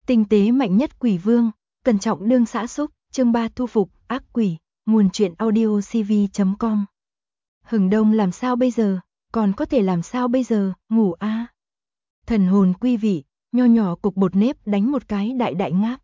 Tinh tế mạnh nhất quỷ vương, cẩn trọng đương xã xúc, chương 3 thu phục ác quỷ, nguồn truyện audio cv.com. Hừng đông làm sao bây giờ, còn có thể làm sao bây giờ, ngủ a. Thần hồn quy vị, nho nhỏ cục bột nếp đánh một cái đại đại ngáp.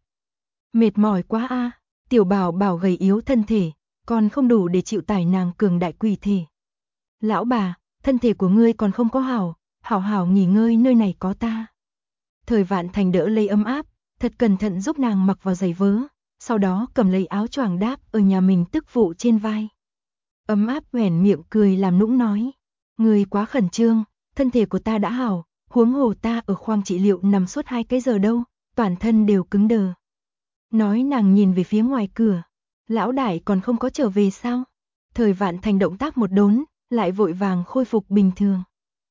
Mệt mỏi quá a, tiểu bảo bảo gầy yếu thân thể, còn không đủ để chịu tải nàng cường đại quỷ thể. Lão bà, thân thể của ngươi còn không có hảo hảo nghỉ ngơi, nơi này có ta. Thời Vạn Thành đỡ lấy ấm áp, thật cẩn thận giúp nàng mặc vào giày vớ, sau đó cầm lấy áo choàng đáp ở nhà mình tức phụ trên vai. Ấm áp hoẻn miệng cười làm nũng nói, ngươi quá khẩn trương, thân thể của ta đã hảo, huống hồ ta ở khoang trị liệu nằm suốt 2 cái giờ đâu, toàn thân đều cứng đờ. Nói nàng nhìn về phía ngoài cửa, lão đại còn không có trở về sao? Thời Vạn Thành động tác một đốn, lại vội vàng khôi phục bình thường.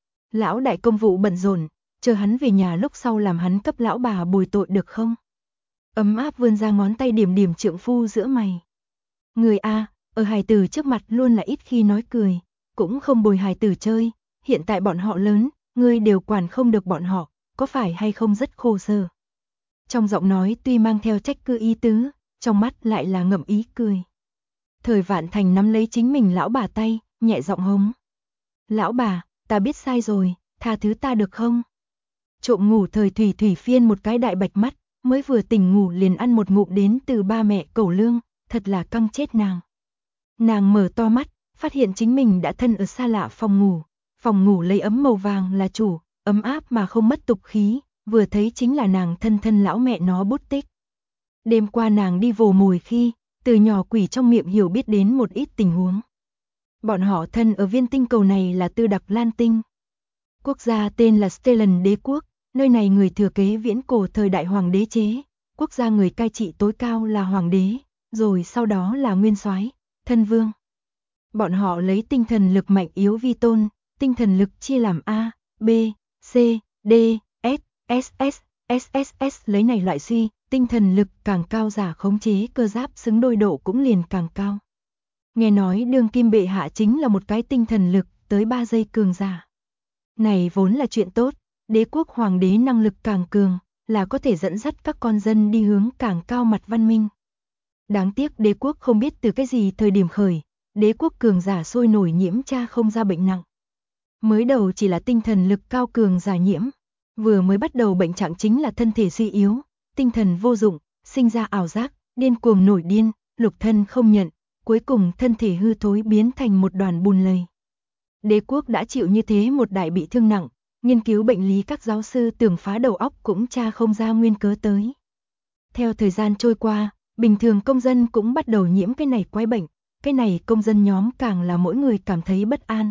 Lão đại công vụ bận rộn, chờ hắn về nhà lúc sau làm hắn cấp lão bà bồi tội được không? Ấm áp vươn ra ngón tay điểm điểm trượng phu giữa mày. Người a, ở hài tử trước mặt luôn là ít khi nói cười, cũng không bồi hài tử chơi, hiện tại bọn họ lớn, ngươi đều quản không được bọn họ, có phải hay không rất khổ sở? Trong giọng nói tuy mang theo trách cứ ý tứ, trong mắt lại là ngậm ý cười. Thời Vạn Thành nắm lấy chính mình lão bà tay, nhẹ giọng hống. Lão bà, ta biết sai rồi, tha thứ ta được không? Trộm ngủ Thời Thủy Thủy phiên một cái đại bạch mắt, mới vừa tỉnh ngủ liền ăn một ngụm đến từ ba mẹ cẩu lương, thật là căng chết nàng. Nàng mở to mắt, phát hiện chính mình đã thân ở xa lạ phòng ngủ lấy ấm màu vàng là chủ, ấm áp mà không mất tục khí, vừa thấy chính là nàng thân lão mẹ nó bút tích. Đêm qua nàng đi vồ mồi khi, từ nhỏ quỷ trong miệng hiểu biết đến một ít tình huống. Bọn họ thân ở viên tinh cầu này là Tư Đặc Lan Tinh. Quốc gia tên là Stellan Đế quốc, nơi này người thừa kế viễn cổ thời đại hoàng đế chế, quốc gia người cai trị tối cao là hoàng đế, rồi sau đó là nguyên soái, thân vương. Bọn họ lấy tinh thần lực mạnh yếu vi tôn, tinh thần lực chia làm A, B, C, D, S lấy này loại suy, tinh thần lực càng cao giả khống chế cơ giáp xứng đôi độ cũng liền càng cao. Nghe nói đương kim bệ hạ chính là một cái tinh thần lực tới 3 giây cường giả. Này vốn là chuyện tốt, đế quốc hoàng đế năng lực càng cường, là có thể dẫn dắt các con dân đi hướng càng cao mặt văn minh. Đáng tiếc đế quốc không biết từ cái gì thời điểm khởi, đế quốc cường giả sôi nổi nhiễm cha không ra bệnh nặng. Mới đầu chỉ là tinh thần lực cao cường giả nhiễm, vừa mới bắt đầu bệnh trạng chính là thân thể suy yếu, tinh thần vô dụng, sinh ra ảo giác, điên cuồng nổi điên, lục thân không nhận, cuối cùng thân thể hư thối biến thành một đoàn bùn lầy. Đế quốc đã chịu như thế một đại bị thương nặng, nghiên cứu bệnh lý các giáo sư tưởng phá đầu óc cũng tra không ra nguyên cớ tới. Theo thời gian trôi qua, bình thường công dân cũng bắt đầu nhiễm cái này quái bệnh, cái này công dân nhóm càng là mỗi người cảm thấy bất an.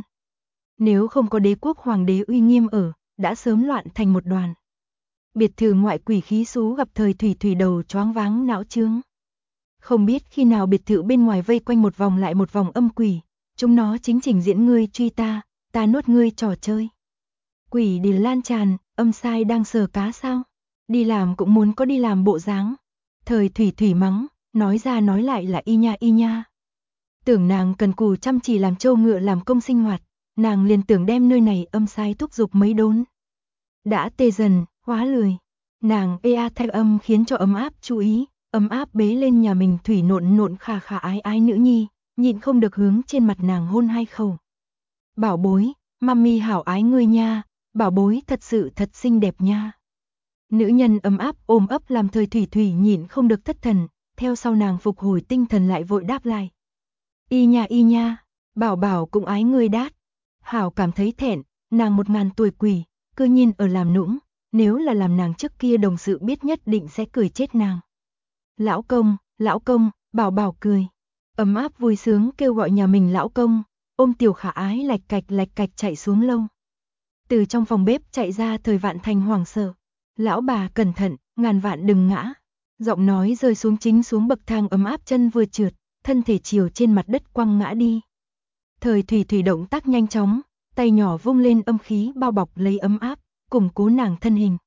Nếu không có đế quốc hoàng đế uy nghiêm ở, đã sớm loạn thành một đoàn. Biệt thự ngoại quỷ khí xú gặp Thời Thủy Thủy đầu choáng váng não trướng. Không biết khi nào biệt thự bên ngoài vây quanh một vòng lại một vòng âm quỷ, chúng nó chính trình diễn ngươi truy ta nuốt ngươi trò chơi. Quỷ đi lan tràn, âm sai đang sờ cá sao? Đi làm cũng muốn có đi làm bộ dáng. Thời Thủy Thủy mắng, nói ra nói lại là y nha. Tưởng nàng cần cù chăm chỉ làm trâu ngựa làm công sinh hoạt, nàng liền tưởng đem nơi này âm sai thúc giục mấy đốn. Đã tê dần, hóa lười. Nàng ea thay âm khiến cho ấm áp chú ý, ấm áp bế lên nhà mình thủy nộn khà khà ái nữ nhi, nhịn không được hướng trên mặt nàng hôn 2 khẩu. Bảo bối, mami hảo ái ngươi nha, bảo bối thật sự thật xinh đẹp nha. Nữ nhân ấm áp ôm ấp làm Thời Thủy Thủy nhịn không được thất thần, theo sau nàng phục hồi tinh thần lại vội đáp lại. Y nha, bảo bảo cũng ái ngươi đát. Hảo cảm thấy thẹn, nàng 1000 tuổi quỷ, cư nhiên ở làm nũng, nếu là làm nàng trước kia đồng sự biết nhất định sẽ cười chết nàng. Lão công, bảo bảo cười. Ấm áp vui sướng kêu gọi nhà mình lão công, ôm tiểu khả ái lạch cạch chạy xuống lâu. Từ trong phòng bếp chạy ra Thời Vạn Thành hoảng sợ. Lão bà cẩn thận, ngàn vạn đừng ngã. Giọng nói rơi xuống chính xuống bậc thang, ấm áp chân vừa trượt, thân thể chiều trên mặt đất quăng ngã đi. Thời Thủy Thủy động tác nhanh chóng, tay nhỏ vung lên âm khí bao bọc lấy ấm áp, củng cố nàng thân hình.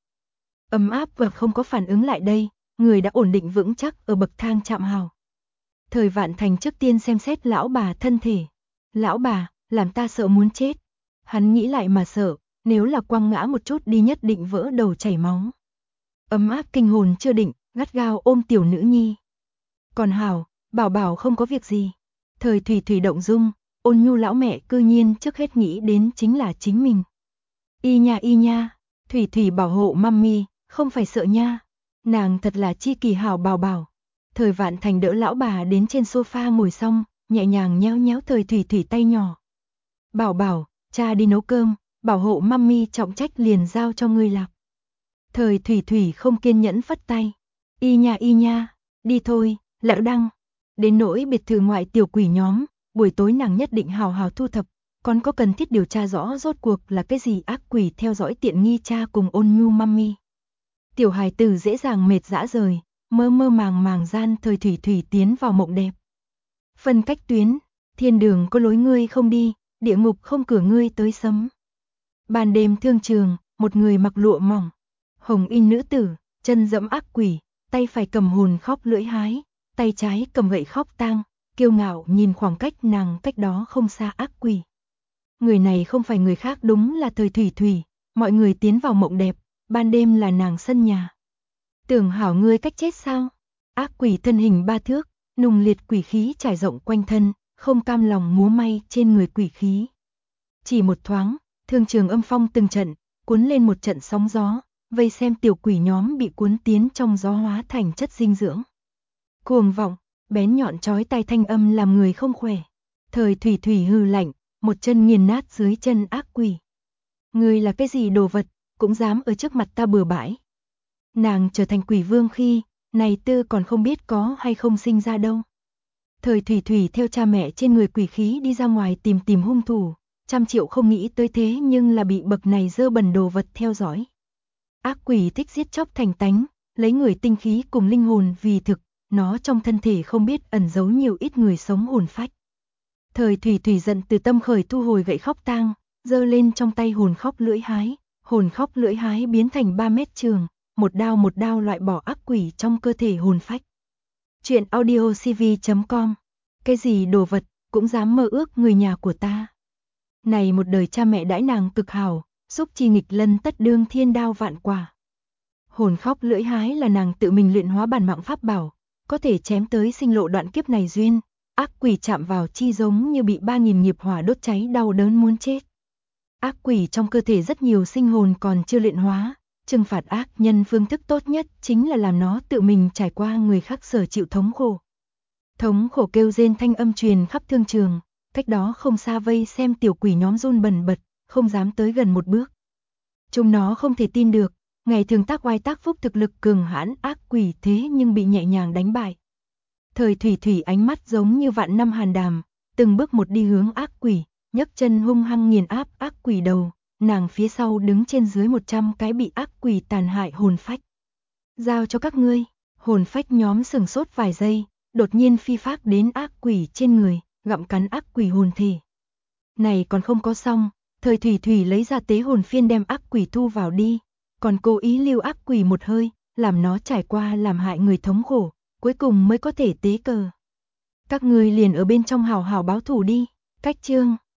Ấm áp vừa không có phản ứng lại đây, người đã ổn định vững chắc ở bậc thang chạm hào. Thời Vạn Thành trước tiên xem xét lão bà thân thể. Lão bà, làm ta sợ muốn chết. Hắn nghĩ lại mà sợ, nếu là quăng ngã một chút đi nhất định vỡ đầu chảy máu. ấm áp kinh hồn chưa định, gắt gao ôm tiểu nữ nhi. Còn hảo, bảo bảo không có việc gì. Thời Thủy Thủy động dung, ôn nhu lão mẹ cư nhiên trước hết nghĩ đến chính là chính mình. Y nha, Thủy Thủy bảo hộ mami, không phải sợ nha. Nàng thật là chi kỳ hảo bảo bảo. Thời Vạn Thành đỡ lão bà đến trên sofa ngồi xong, nhẹ nhàng nhéo nhéo Thời Thủy Thủy tay nhỏ. Bảo bảo, cha đi nấu cơm, bảo hộ mami trọng trách liền giao cho ngươi lạc. Thời Thủy Thủy không kiên nhẫn phất tay. Y nha, đi thôi, lão đăng. Đến nỗi biệt thự ngoại tiểu quỷ nhóm, buổi tối nàng nhất định hào hào thu thập, còn có cần thiết điều tra rõ rốt cuộc là cái gì ác quỷ theo dõi tiện nghi cha cùng ôn nhu mami. Tiểu hài tử dễ dàng mệt dã rời, mơ mơ màng gian Thời Thủy Thủy tiến vào mộng đẹp. Phân cách tuyến, thiên đường có lối ngươi không đi, địa ngục không cửa ngươi tới sấm. Ban đêm thương trường, một người mặc lụa mỏng, hồng y nữ tử, chân dẫm ác quỷ, tay phải cầm hồn khóc lưỡi hái, tay trái cầm gậy khóc tang, kiêu ngạo nhìn khoảng cách nàng cách đó không xa ác quỷ. Người này không phải người khác đúng là Thời Thủy Thủy, mọi người tiến vào mộng đẹp, ban đêm là nàng sân nhà. Tưởng hảo ngươi cách chết sao? Ác quỷ thân hình 3 thước, nùng liệt quỷ khí trải rộng quanh thân, không cam lòng múa may trên người quỷ khí. Chỉ một thoáng, thương trường âm phong từng trận, cuốn lên một trận sóng gió, vây xem tiểu quỷ nhóm bị cuốn tiến trong gió hóa thành chất dinh dưỡng. Cuồng vọng, bén nhọn chói tai thanh âm làm người không khỏe. Thời Thủy Thủy hừ lạnh, một chân nghiền nát dưới chân ác quỷ. Ngươi là cái gì đồ vật, cũng dám ở trước mặt ta bừa bãi. Nàng trở thành quỷ vương khi, này tư còn không biết có hay không sinh ra đâu. Thời Thủy Thủy theo cha mẹ trên người quỷ khí đi ra ngoài tìm hung thủ, trăm triệu không nghĩ tới thế nhưng là bị bậc này dơ bẩn đồ vật theo dõi. Ác quỷ thích giết chóc thành tánh, lấy người tinh khí cùng linh hồn vì thực, nó trong thân thể không biết ẩn giấu nhiều ít người sống hồn phách. Thời Thủy Thủy giận từ tâm khởi thu hồi gậy khóc tang, giơ lên trong tay hồn khóc lưỡi hái biến thành 3 mét trường, một đao loại bỏ ác quỷ trong cơ thể hồn phách. Chuyện audiocv.com. Cái gì đồ vật cũng dám mơ ước người nhà của ta. Này một đời cha mẹ đãi nàng cực hảo, xúc chi nghịch lân tất đương thiên đao vạn quả. Hồn khóc lưỡi hái là nàng tự mình luyện hóa bản mạng pháp bảo, có thể chém tới sinh lộ đoạn kiếp này duyên. Ác quỷ chạm vào chi giống như bị 3000 nghiệp hỏa đốt cháy đau đớn muốn chết. Ác quỷ trong cơ thể rất nhiều sinh hồn còn chưa luyện hóa, trừng phạt ác nhân phương thức tốt nhất chính là làm nó tự mình trải qua người khác sở chịu thống khổ. Thống khổ kêu rên thanh âm truyền khắp thương trường, cách đó không xa vây xem tiểu quỷ nhóm run bần bật, không dám tới gần một bước. Chúng nó không thể tin được, ngày thường tác oai tác phúc thực lực cường hãn ác quỷ thế nhưng bị nhẹ nhàng đánh bại. Thời Thủy Thủy ánh mắt giống như vạn năm hàn đàm, từng bước một đi hướng ác quỷ, nhấc chân hung hăng nghiền áp ác quỷ đầu, nàng phía sau đứng trên dưới 100 cái bị ác quỷ tàn hại hồn phách. Giao cho các ngươi, hồn phách nhóm sừng sốt vài giây, đột nhiên phi phác đến ác quỷ trên người, gặm cắn ác quỷ hồn thể. Này còn không có xong, Thời Thủy Thủy lấy ra tế hồn phiên đem ác quỷ thu vào đi, còn cố ý lưu ác quỷ một hơi, làm nó trải qua làm hại người thống khổ, cuối cùng mới có thể tế cờ. Các ngươi liền ở bên trong hào hào báo thù đi. Cách chương